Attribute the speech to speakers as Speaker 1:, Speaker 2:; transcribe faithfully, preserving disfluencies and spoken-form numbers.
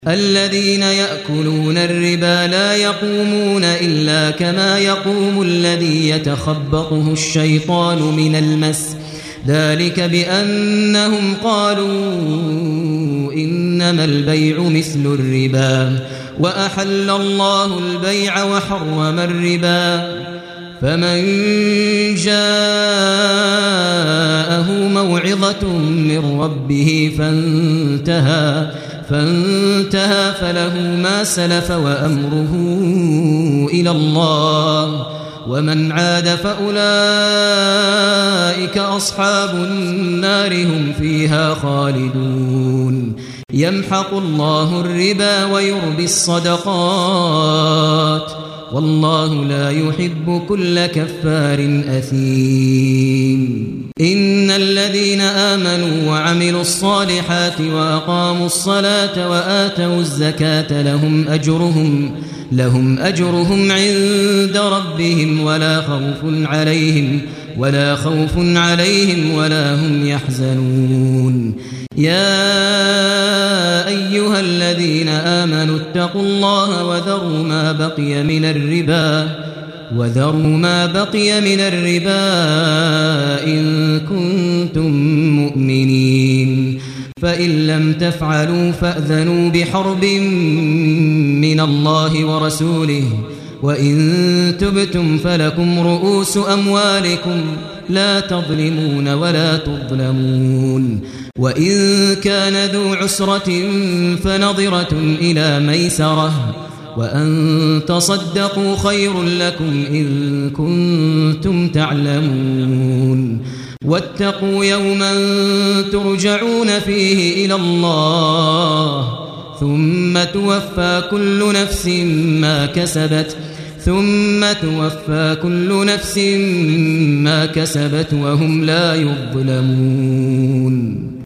Speaker 1: الذين يأكلون الربا لا يقومون إلا كما يقوم الذي يتخبطه الشيطان من المس ذلك بأنهم قالوا إنما البيع مثل الربا وأحل الله البيع وحرم الربا فمن جاءه موعظة من ربه فانتهى فانتهى فله ما سلف وأمره إلى الله ومن عاد فأولئك أصحاب النار هم فيها خالدون يمحق الله الربا ويربي الصدقات والله لا يحب كل كفار أثيم إن الذين آمنوا وعملوا الصالحات وأقاموا الصلاة وآتوا الزكاة لهم أجرهم لهم أجرهم عند ربهم ولا خوف عليهم ولا خوف عليهم ولا هم يحزنون يا أيها الذين آمنوا اتقوا الله وذروا ما بقي من الربا وذروا ما بقي من الربا إن كنتم مؤمنين فإن لم تفعلوا فأذنوا بحرب من الله ورسوله وإن تبتم فلكم رؤوس أموالكم لا تظلمون ولا تظلمون وإن كان ذو عسرة فنظرة إلى ميسرة وأن تصدقوا خير لكم إن كنتم تعلمون واتقوا يوما ترجعون فيه إلى الله ثم توفى كل نفس ما كسبت ثم توفى كل نفس ما كسبت وهم لا يظلمون